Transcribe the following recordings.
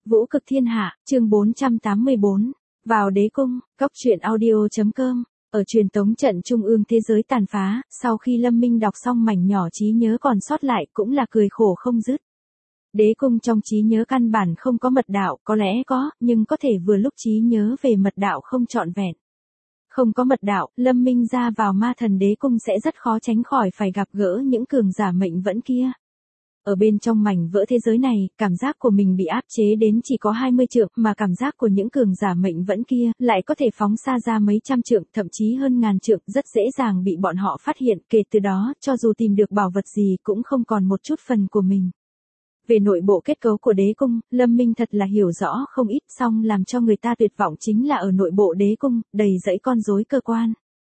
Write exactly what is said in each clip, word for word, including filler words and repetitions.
Vũ cực thiên hạ, chương bốn trăm tám mươi bốn. Vào đế cung, cốc truyện audio.com. Ở truyền tống trận trung ương thế giới tàn phá, sau khi Lâm Minh đọc xong mảnh nhỏ trí nhớ còn sót lại cũng là cười khổ không dứt. Đế cung trong trí nhớ căn bản không có mật đạo, có lẽ có, nhưng có thể vừa lúc trí nhớ về mật đạo không trọn vẹn. Không có mật đạo, Lâm Minh ra vào ma thần đế cung sẽ rất khó tránh khỏi phải gặp gỡ những cường giả mệnh vẫn kia. Ở bên trong mảnh vỡ thế giới này, cảm giác của mình bị áp chế đến chỉ có hai mươi trượng, mà cảm giác của những cường giả mệnh vẫn kia lại có thể phóng xa ra mấy trăm trượng, thậm chí hơn ngàn trượng, rất dễ dàng bị bọn họ phát hiện. Kể từ đó, cho dù tìm được bảo vật gì cũng không còn một chút phần của mình. Về nội bộ kết cấu của đế cung, Lâm Minh thật là hiểu rõ không ít, song làm cho người ta tuyệt vọng chính là ở nội bộ đế cung, đầy dẫy con rối cơ quan.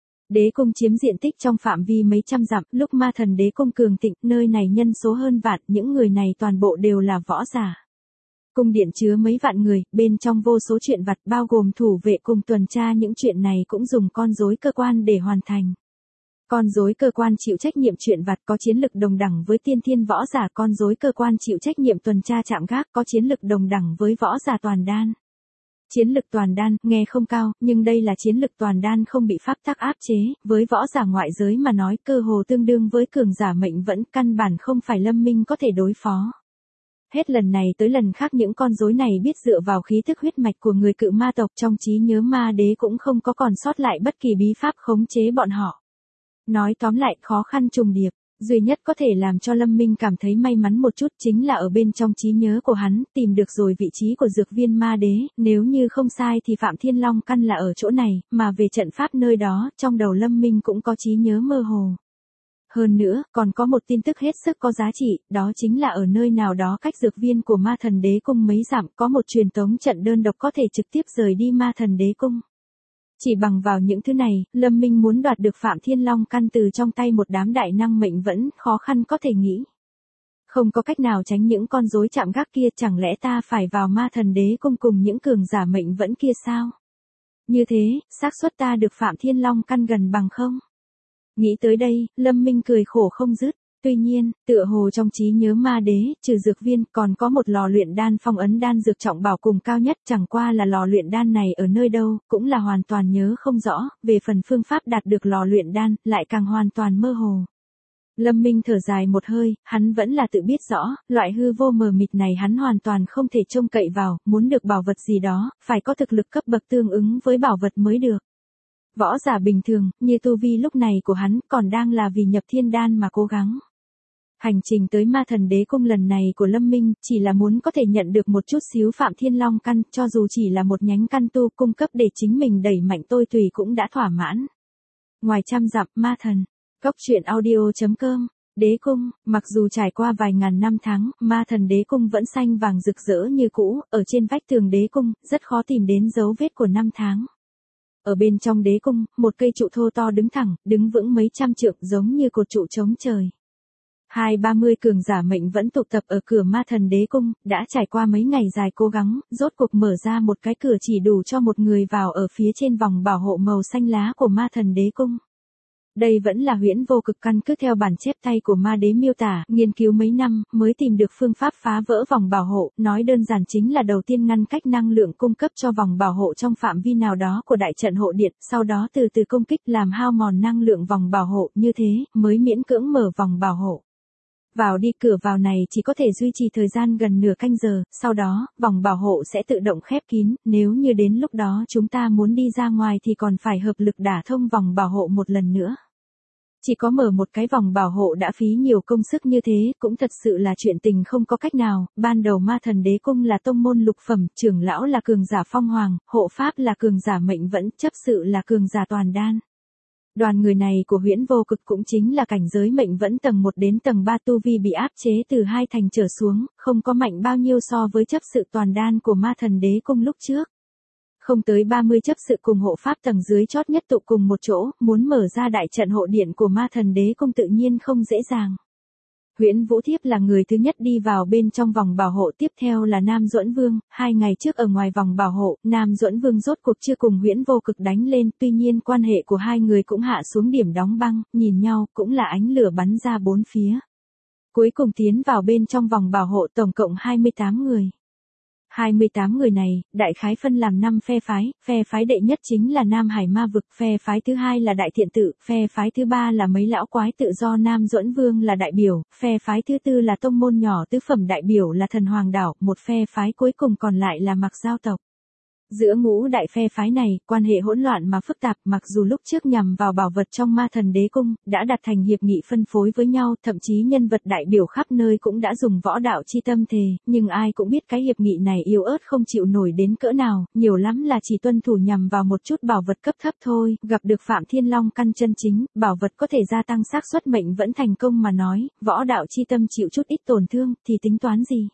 Đế cung chiếm diện tích trong phạm vi mấy trăm dặm, lúc ma thần đế cung cường thịnh, nơi này nhân số hơn vạn, những người này toàn bộ đều là võ giả. Cung điện chứa mấy vạn người, bên trong vô số chuyện vặt bao gồm thủ vệ cùng tuần tra, những chuyện này cũng dùng con rối cơ quan để hoàn thành. Con rối cơ quan chịu trách nhiệm chuyện vặt có chiến lực đồng đẳng với tiên thiên võ giả, con rối cơ quan chịu trách nhiệm tuần tra chạm gác có chiến lực đồng đẳng với võ giả toàn đan. Chiến lực toàn đan, nghe không cao, nhưng đây là chiến lực toàn đan không bị pháp tắc áp chế, với võ giả ngoại giới mà nói cơ hồ tương đương với cường giả mệnh vẫn, căn bản không phải Lâm Minh có thể đối phó. Hết lần này tới lần khác những con rối này biết dựa vào khí thức huyết mạch của người cự ma tộc, trong trí nhớ ma đế cũng không có còn sót lại bất kỳ bí pháp khống chế bọn họ. Nói tóm lại, khó khăn trùng điệp. Duy nhất có thể làm cho Lâm Minh cảm thấy may mắn một chút chính là ở bên trong trí nhớ của hắn, tìm được rồi vị trí của dược viên ma đế, nếu như không sai thì Phạm Thiên Long căn là ở chỗ này, mà về trận pháp nơi đó, trong đầu Lâm Minh cũng có trí nhớ mơ hồ. Hơn nữa, còn có một tin tức hết sức có giá trị, đó chính là ở nơi nào đó cách dược viên của ma thần đế cung mấy dặm, có một truyền tống trận đơn độc có thể trực tiếp rời đi ma thần đế cung. Chỉ bằng vào những thứ này, Lâm Minh muốn đoạt được Phạm Thiên Long căn từ trong tay một đám đại năng mệnh vẫn khó khăn có thể nghĩ. Không có cách nào tránh những con rối chạm gác kia, chẳng lẽ ta phải vào ma thần đế cung cùng những cường giả mệnh vẫn kia sao? Như thế, xác suất ta được Phạm Thiên Long căn gần bằng không? Nghĩ tới đây, Lâm Minh cười khổ không dứt. Tuy nhiên, tựa hồ trong trí nhớ ma đế, trừ dược viên, còn có một lò luyện đan phong ấn đan dược trọng bảo cùng cao nhất, chẳng qua là lò luyện đan này ở nơi đâu, cũng là hoàn toàn nhớ không rõ, về phần phương pháp đạt được lò luyện đan, lại càng hoàn toàn mơ hồ. Lâm Minh thở dài một hơi, hắn vẫn là tự biết rõ, loại hư vô mờ mịt này hắn hoàn toàn không thể trông cậy vào, muốn được bảo vật gì đó, phải có thực lực cấp bậc tương ứng với bảo vật mới được. Võ giả bình thường, như tu vi lúc này của hắn, còn đang là vì nhập thiên đan mà cố gắng. Hành trình tới ma thần đế cung lần này của Lâm Minh, chỉ là muốn có thể nhận được một chút xíu Phạm Thiên Long căn, cho dù chỉ là một nhánh căn tu cung cấp để chính mình đẩy mạnh tôi tùy cũng đã thỏa mãn. Ngoài trăm dặm, ma thần, cốc truyện audio.com, đế cung, mặc dù trải qua vài ngàn năm tháng, ma thần đế cung vẫn xanh vàng rực rỡ như cũ, ở trên vách tường đế cung, rất khó tìm đến dấu vết của năm tháng. Ở bên trong đế cung, một cây trụ thô to đứng thẳng, đứng vững mấy trăm trượng giống như cột trụ chống trời. Hai ba mươi cường giả mệnh vẫn tụ tập ở cửa ma thần đế cung, đã trải qua mấy ngày dài cố gắng, rốt cuộc mở ra một cái cửa chỉ đủ cho một người vào ở phía trên vòng bảo hộ màu xanh lá của ma thần đế cung. Đây vẫn là huyễn vô cực căn cứ theo bản chép tay của ma đế miêu tả, nghiên cứu mấy năm, mới tìm được phương pháp phá vỡ vòng bảo hộ, nói đơn giản chính là đầu tiên ngăn cách năng lượng cung cấp cho vòng bảo hộ trong phạm vi nào đó của đại trận hộ điện, sau đó từ từ công kích làm hao mòn năng lượng vòng bảo hộ, như thế, mới miễn cưỡng mở vòng bảo hộ. Vào đi cửa vào này chỉ có thể duy trì thời gian gần nửa canh giờ, sau đó, vòng bảo hộ sẽ tự động khép kín, nếu như đến lúc đó chúng ta muốn đi ra ngoài thì còn phải hợp lực đả thông vòng bảo hộ một lần nữa. Chỉ có mở một cái vòng bảo hộ đã phí nhiều công sức như thế, cũng thật sự là chuyện tình không có cách nào. Ban đầu ma thần đế cung là tông môn lục phẩm, trưởng lão là cường giả phong hoàng, hộ pháp là cường giả mệnh vẫn, chấp sự là cường giả toàn đan. Đoàn người này của huyễn vô cực cũng chính là cảnh giới mệnh vẫn tầng một đến tầng ba, tu vi bị áp chế từ hai thành trở xuống, không có mạnh bao nhiêu so với chấp sự toàn đan của ma thần đế cung lúc trước. Không tới ba mươi chấp sự cùng hộ pháp tầng dưới chót nhất tụ cùng một chỗ, muốn mở ra đại trận hộ điện của ma thần đế cung tự nhiên không dễ dàng. Huyễn Vũ Thiếp là người thứ nhất đi vào bên trong vòng bảo hộ, tiếp theo là Nam Duẫn Vương, hai ngày trước ở ngoài vòng bảo hộ, Nam Duẫn Vương rốt cuộc chưa cùng Huyễn Vô Cực đánh lên, tuy nhiên quan hệ của hai người cũng hạ xuống điểm đóng băng, nhìn nhau cũng là ánh lửa bắn ra bốn phía. Cuối cùng tiến vào bên trong vòng bảo hộ tổng cộng hai mươi tám người. hai mươi tám người này, đại khái phân làm năm phe phái, phe phái đệ nhất chính là Nam Hải Ma Vực, phe phái thứ hai là Đại Thiện Tự, phe phái thứ ba là mấy lão quái tự do Nam Duẫn Vương là đại biểu, phe phái thứ tư là tông môn nhỏ tứ phẩm đại biểu là Thần Hoàng Đảo, một phe phái cuối cùng còn lại là Mặc Giao tộc. Giữa ngũ đại phe phái này, quan hệ hỗn loạn mà phức tạp, mặc dù lúc trước nhằm vào bảo vật trong Ma Thần Đế Cung, đã đặt thành hiệp nghị phân phối với nhau, thậm chí nhân vật đại biểu khắp nơi cũng đã dùng võ đạo chi tâm thề, nhưng ai cũng biết cái hiệp nghị này yếu ớt không chịu nổi đến cỡ nào, nhiều lắm là chỉ tuân thủ nhằm vào một chút bảo vật cấp thấp thôi, gặp được Phạm Thiên Long căn chân chính, bảo vật có thể gia tăng xác suất mệnh vẫn thành công mà nói, võ đạo chi tâm chịu chút ít tổn thương, thì tính toán gì?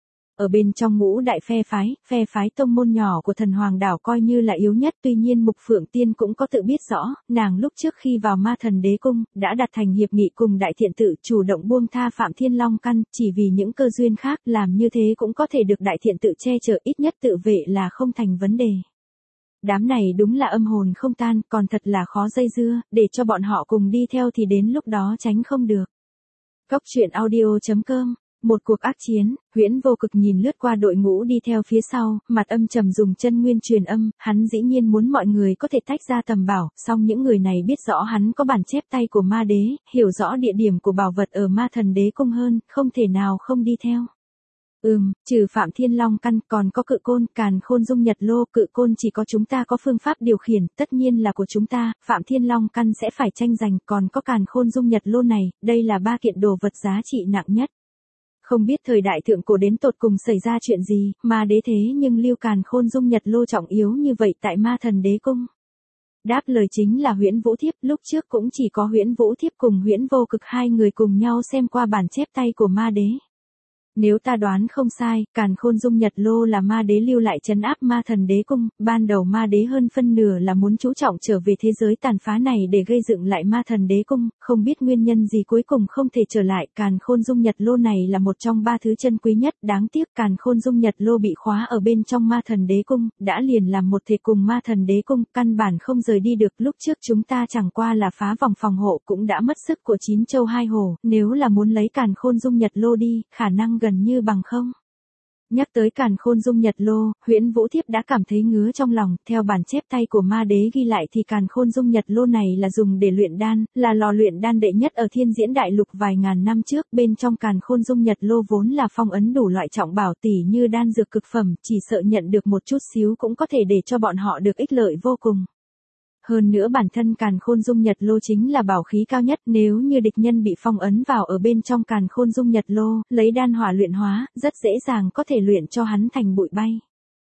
Ở bên trong ngũ đại phe phái, phe phái tông môn nhỏ của Thần Hoàng Đảo coi như là yếu nhất, tuy nhiên Mục Phượng Tiên cũng có tự biết rõ, nàng lúc trước khi vào Ma Thần Đế Cung, đã đặt thành hiệp nghị cùng Đại Thiện Tự chủ động buông tha Phạm Thiên Long căn, chỉ vì những cơ duyên khác, làm như thế cũng có thể được Đại Thiện Tự che chở, ít nhất tự vệ là không thành vấn đề. Đám này đúng là âm hồn không tan, còn thật là khó dây dưa, để cho bọn họ cùng đi theo thì đến lúc đó tránh không được. Cốc truyện audio chấm com. Một cuộc ác chiến, Huyễn Vô Cực nhìn lướt qua đội ngũ đi theo phía sau, mặt âm trầm dùng chân nguyên truyền âm, hắn dĩ nhiên muốn mọi người có thể tách ra tầm bảo, song những người này biết rõ hắn có bản chép tay của ma đế, hiểu rõ địa điểm của bảo vật ở Ma Thần Đế Cung hơn, không thể nào không đi theo. Ừm, trừ Phạm Thiên Long căn, còn có Cự Côn, Càn Khôn Dung Nhật Lô, Cự Côn chỉ có chúng ta có phương pháp điều khiển, tất nhiên là của chúng ta, Phạm Thiên Long căn sẽ phải tranh giành, còn có Càn Khôn Dung Nhật Lô này, đây là ba kiện đồ vật giá trị nặng nhất. Không biết thời đại thượng cổ đến tột cùng xảy ra chuyện gì, mà đế thế nhưng lưu Càn Khôn Dung Nhật Lô trọng yếu như vậy tại Ma Thần Đế Cung. Đáp lời chính là Huyễn Vũ Thiếp, lúc trước cũng chỉ có Huyễn Vũ Thiếp cùng Huyễn Vô Cực hai người cùng nhau xem qua bản chép tay của ma đế. Nếu ta đoán không sai, Càn Khôn Dung Nhật Lô là ma đế lưu lại trấn áp Ma Thần Đế Cung, ban đầu ma đế hơn phân nửa là muốn chú trọng trở về thế giới tàn phá này để gây dựng lại Ma Thần Đế Cung, không biết nguyên nhân gì cuối cùng không thể trở lại, Càn Khôn Dung Nhật Lô này là một trong ba thứ chân quý nhất, đáng tiếc Càn Khôn Dung Nhật Lô bị khóa ở bên trong Ma Thần Đế Cung, đã liền làm một thể cùng Ma Thần Đế Cung, căn bản không rời đi được, lúc trước chúng ta chẳng qua là phá vòng phòng hộ cũng đã mất sức của chín châu hai hồ, nếu là muốn lấy Càn Khôn Dung Nhật Lô đi, khả năng gần như bằng không. Nhắc tới Càn Khôn Dung Nhật Lô, Huyễn Vũ Thiếp đã cảm thấy ngứa trong lòng, theo bản chép tay của ma đế ghi lại thì Càn Khôn Dung Nhật Lô này là dùng để luyện đan, là lò luyện đan đệ nhất ở Thiên Diễn Đại Lục vài ngàn năm trước, bên trong Càn Khôn Dung Nhật Lô vốn là phong ấn đủ loại trọng bảo tỷ như đan dược cực phẩm, chỉ sợ nhận được một chút xíu cũng có thể để cho bọn họ được ích lợi vô cùng. Hơn nữa bản thân Càn Khôn Dung Nhật Lô chính là bảo khí cao nhất, nếu như địch nhân bị phong ấn vào ở bên trong Càn Khôn Dung Nhật Lô, lấy đan hỏa luyện hóa, rất dễ dàng có thể luyện cho hắn thành bụi bay.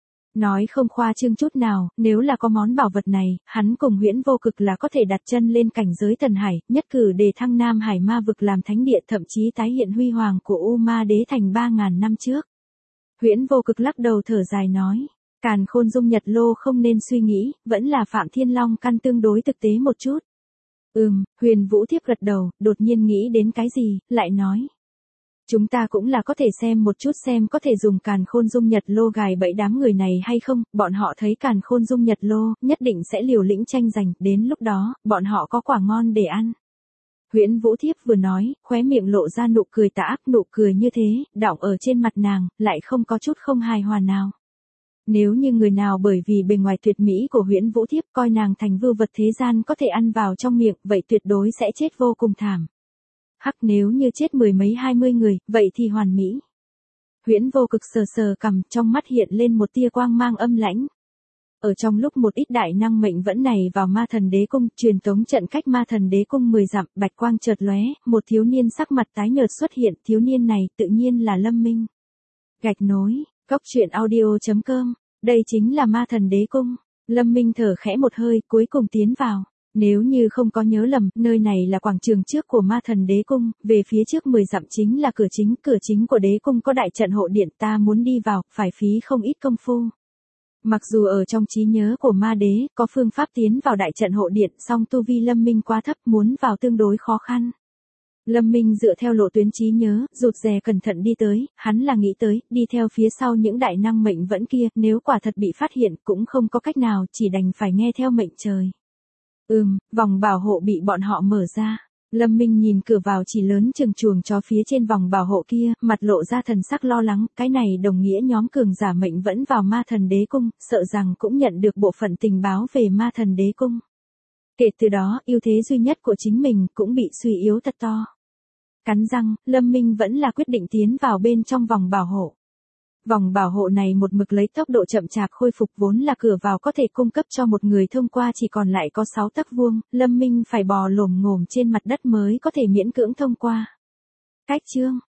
Nói không khoa trương chút nào, nếu là có món bảo vật này, hắn cùng Huyễn Vô Cực là có thể đặt chân lên cảnh giới thần hải, nhất cử đề thăng Nam Hải Ma Vực làm thánh địa, thậm chí tái hiện huy hoàng của U Ma Đế thành ba ngàn năm trước. Huyễn Vô Cực lắc đầu thở dài nói. Càn Khôn Dung Nhật Lô không nên suy nghĩ, vẫn là Phạm Thiên Long căn tương đối thực tế một chút. Ừm, Huyền Vũ Thiếp gật đầu, đột nhiên nghĩ đến cái gì, lại nói. Chúng ta cũng là có thể xem một chút xem có thể dùng Càn Khôn Dung Nhật Lô gài bẫy đám người này hay không, bọn họ thấy Càn Khôn Dung Nhật Lô, nhất định sẽ liều lĩnh tranh giành, đến lúc đó, bọn họ có quả ngon để ăn. Huyễn Vũ Thiếp vừa nói, khóe miệng lộ ra nụ cười tà ác, nụ cười như thế, đọng ở trên mặt nàng, lại không có chút không hài hòa nào. Nếu như người nào bởi vì bề ngoài tuyệt mỹ của Huyễn Vũ Thiếp coi nàng thành vưu vật thế gian có thể ăn vào trong miệng, vậy tuyệt đối sẽ chết vô cùng thảm. Hắc, nếu như chết mười mấy hai mươi người, vậy thì hoàn mỹ. Huyễn Vô Cực sờ sờ cằm, trong mắt hiện lên một tia quang mang âm lãnh. Ở trong lúc một ít đại năng mệnh vẫn này vào Ma Thần Đế Cung, truyền tống trận cách Ma Thần Đế Cung mười dặm, bạch quang chợt lóe, một thiếu niên sắc mặt tái nhợt xuất hiện, thiếu niên này tự nhiên là Lâm Minh. Gạch nối, cốc truyện audio chấm com. Đây chính là Ma Thần Đế Cung. Lâm Minh thở khẽ một hơi, cuối cùng tiến vào. Nếu như không có nhớ lầm, nơi này là quảng trường trước của Ma Thần Đế Cung, về phía trước mười dặm chính là cửa chính, cửa chính của Đế Cung có đại trận hộ điện, ta muốn đi vào, phải phí không ít công phu. Mặc dù ở trong trí nhớ của ma đế, có phương pháp tiến vào đại trận hộ điện, song tu vi Lâm Minh quá thấp, muốn vào tương đối khó khăn. Lâm Minh dựa theo lộ tuyến trí nhớ, rụt rè cẩn thận đi tới, hắn là nghĩ tới, đi theo phía sau những đại năng mệnh vẫn kia, nếu quả thật bị phát hiện, cũng không có cách nào, chỉ đành phải nghe theo mệnh trời. Ừm, vòng bảo hộ bị bọn họ mở ra. Lâm Minh nhìn cửa vào chỉ lớn chừng chuồng chó phía trên vòng bảo hộ kia, mặt lộ ra thần sắc lo lắng, cái này đồng nghĩa nhóm cường giả mệnh vẫn vào ma thần đế cung, sợ rằng cũng nhận được bộ phận tình báo về ma thần đế cung. Kể từ đó, ưu thế duy nhất của chính mình cũng bị suy yếu thật to. Cắn răng, Lâm Minh vẫn là quyết định tiến vào bên trong vòng bảo hộ. Vòng bảo hộ này một mực lấy tốc độ chậm chạp khôi phục, vốn là cửa vào có thể cung cấp cho một người thông qua chỉ còn lại có sáu tấc vuông, Lâm Minh phải bò lồm ngồm trên mặt đất mới có thể miễn cưỡng thông qua. Cách chương